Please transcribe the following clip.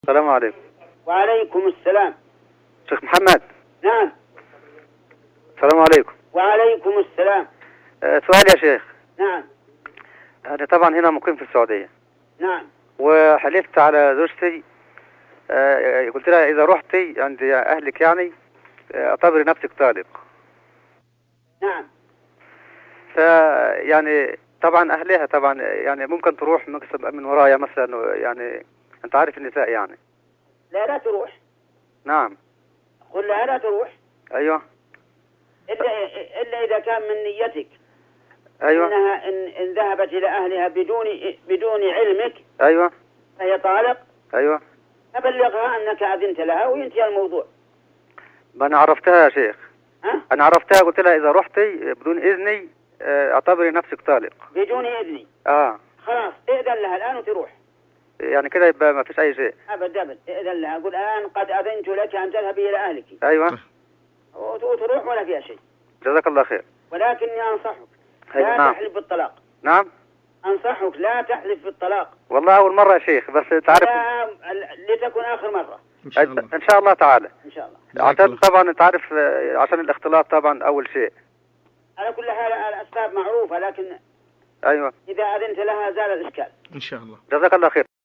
السلام عليكم. وعليكم السلام. شيخ محمد. نعم. السلام عليكم. وعليكم السلام. سؤال يا شيخ. نعم. أنا طبعا هنا مقيم في السعودية. نعم. وحلفت على زوجتي، قلت لها إذا رحتي عند أهلك يعني اعتبري نفسك طالق. نعم. فيعني طبعا أهلها طبعا يعني ممكن تروح من ورايا مثلا، يعني أنت عارف النساء يعني. لا تروح. نعم. قل لها لا تروح. أيوه. إلا إذا كان من نيتك. أيوه. إنها إن ذهبت إلى أهلها بدون علمك. أيوه. فهي طالق. أيوه. أبلغها أنك أذنت لها وينتهي الموضوع. ما أنا عرفتها يا شيخ. ها؟ أنا عرفتها، قلت لها إذا رحتي بدون إذني اعتبري نفسك طالق. بدون إذني. خلاص ائذن لها الآن وتروح. يعني كده يبقى ما فيش أي شيء. أبدا ائذن لها، قل الآن قد أذنت لك أن تذهبي إلى أهلك. أيوه. وتروح ولا فيها شيء. جزاك الله خير. ولكني أنصحك أيوة. لا تحلف بالطلاق. نعم. أنصحك لا تحلف بالطلاق. والله أول مرة يا شيخ، بس تعرف لتكن آخر مرة إن شاء الله. إن شاء الله تعالى. إن شاء الله. عشان طبعا أنت عارف عشان الاختلاط طبعا أول شيء. على كل حال الأسباب معروفة، لكن أيوة إذا أذنت لها زال الإشكال إن شاء الله. جزاك الله خير.